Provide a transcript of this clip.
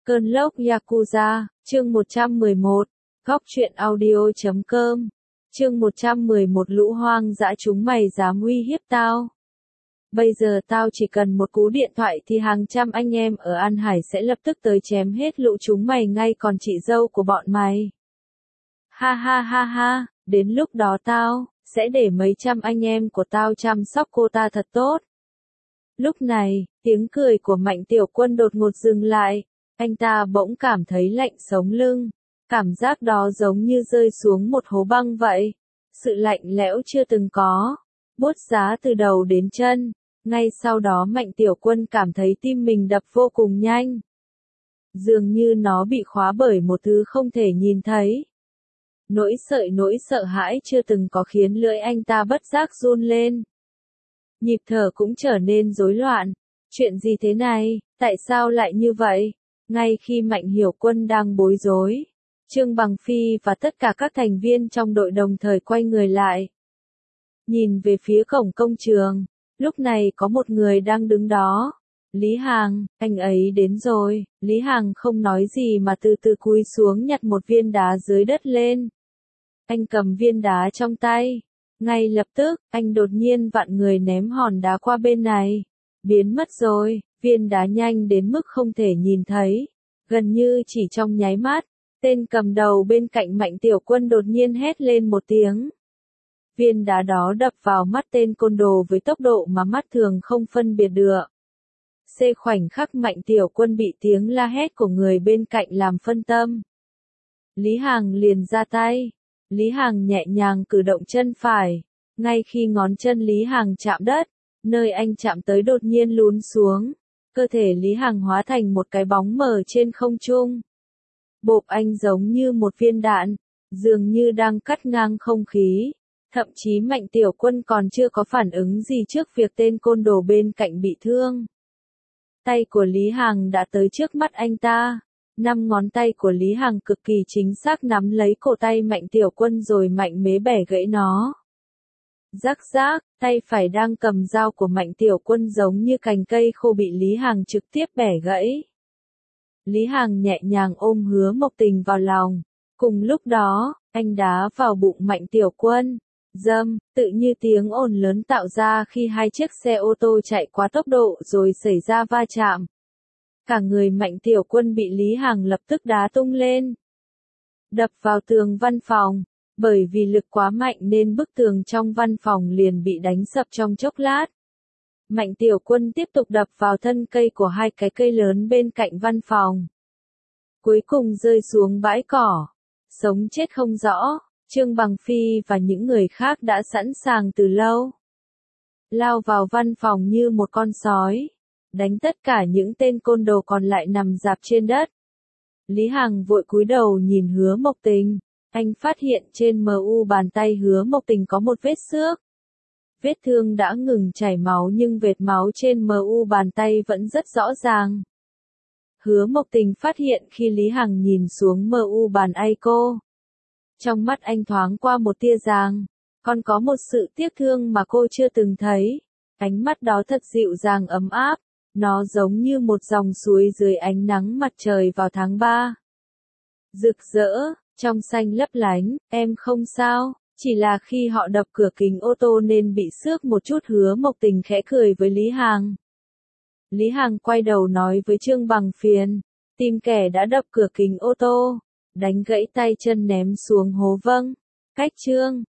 Cơn lốc Yakuza, chương 111, góc truyện audio.com, chương 111 lũ hoang dã chúng mày dám uy hiếp tao. Bây giờ tao chỉ cần một cú điện thoại thì hàng trăm anh em ở An Hải sẽ lập tức tới chém hết lũ chúng mày ngay còn chị dâu của bọn mày. Ha ha ha ha, đến lúc đó tao sẽ để mấy trăm anh em của tao chăm sóc cô ta thật tốt. Lúc này, tiếng cười của Mạnh Tiểu Quân đột ngột dừng lại. Anh ta bỗng cảm thấy lạnh sống lưng. Cảm giác đó giống như rơi xuống một hố băng vậy. Sự lạnh lẽo chưa từng có. Buốt giá từ đầu đến chân. Ngay sau đó Mạnh Tiểu Quân cảm thấy tim mình đập vô cùng nhanh. Dường như nó bị khóa bởi một thứ không thể nhìn thấy. Nỗi sợ hãi chưa từng có khiến lưỡi anh ta bất giác run lên. Nhịp thở cũng trở nên rối loạn. Chuyện gì thế này, tại sao lại như vậy? Ngay khi Mạnh Hiểu Quân đang bối rối, Trương Bằng Phi và tất cả các thành viên trong đội đồng thời quay người lại. Nhìn về phía cổng công trường, lúc này có một người đang đứng đó. Lý Hàng, anh ấy đến rồi. Lý Hàng không nói gì mà từ từ cúi xuống nhặt một viên đá dưới đất lên. Anh cầm viên đá trong tay. Ngay lập tức, anh đột nhiên vặn người ném hòn đá qua bên này. Biến mất rồi, viên đá nhanh đến mức không thể nhìn thấy. Gần như chỉ trong nháy mắt, tên cầm đầu bên cạnh Mạnh Tiểu Quân đột nhiên hét lên một tiếng. Viên đá đó đập vào mắt tên côn đồ với tốc độ mà mắt thường không phân biệt được. Khoảnh khắc Mạnh Tiểu Quân bị tiếng la hét của người bên cạnh làm phân tâm. Lý Hàng liền ra tay. Lý Hàng nhẹ nhàng cử động chân phải. Ngay khi ngón chân Lý Hàng chạm đất, nơi anh chạm tới đột nhiên lún xuống. Cơ thể Lý Hàng hóa thành một cái bóng mờ trên không trung. Bộp, anh giống như một viên đạn, dường như đang cắt ngang không khí. Thậm chí Mạnh Tiểu Quân còn chưa có phản ứng gì trước việc tên côn đồ bên cạnh bị thương. Tay của Lý Hàng đã tới trước mắt anh ta. 5 ngón tay của Lý Hàng cực kỳ chính xác nắm lấy cổ tay Mạnh Tiểu Quân rồi mạnh mẽ bẻ gãy nó. Rắc rác, tay phải đang cầm dao của Mạnh Tiểu Quân giống như cành cây khô bị Lý Hàng trực tiếp bẻ gãy. Lý Hàng nhẹ nhàng ôm Hứa Mộc Tình vào lòng. Cùng lúc đó, anh đá vào bụng Mạnh Tiểu Quân. Dâm, tự như tiếng ồn lớn tạo ra khi hai chiếc xe ô tô chạy quá tốc độ rồi xảy ra va chạm. Cả người Mạnh Tiểu Quân bị Lý Hàng lập tức đá tung lên. Đập vào tường văn phòng. Bởi vì lực quá mạnh nên bức tường trong văn phòng liền bị đánh sập trong chốc lát. Mạnh Tiểu Quân tiếp tục đập vào thân cây của hai cái cây lớn bên cạnh văn phòng. Cuối cùng rơi xuống bãi cỏ. Sống chết không rõ, Trương Bằng Phi và những người khác đã sẵn sàng từ lâu. Lao vào văn phòng như một con sói. Đánh tất cả những tên côn đồ còn lại nằm rạp trên đất. Lý Hàng vội cúi đầu nhìn Hứa Mộc Tình. Anh phát hiện trên bàn tay Hứa Mộc Tình có một vết xước. Vết thương đã ngừng chảy máu nhưng vệt máu trên bàn tay vẫn rất rõ ràng. Hứa Mộc Tình phát hiện khi Lý Hằng nhìn xuống bàn tay cô. Trong mắt anh thoáng qua một tia giang, còn có một sự tiếc thương mà cô chưa từng thấy. Ánh mắt đó thật dịu dàng ấm áp, nó giống như một dòng suối dưới ánh nắng mặt trời vào tháng 3. Rực rỡ. Trong xanh lấp lánh, em không sao, chỉ là khi họ đập cửa kính ô tô nên bị xước một chút. Hứa Mộc Tình khẽ cười với Lý Hàng. Lý Hàng quay đầu nói với Trương Bằng Phiền, tìm kẻ đã đập cửa kính ô tô, đánh gãy tay chân ném xuống hố. Vâng, cách Trương.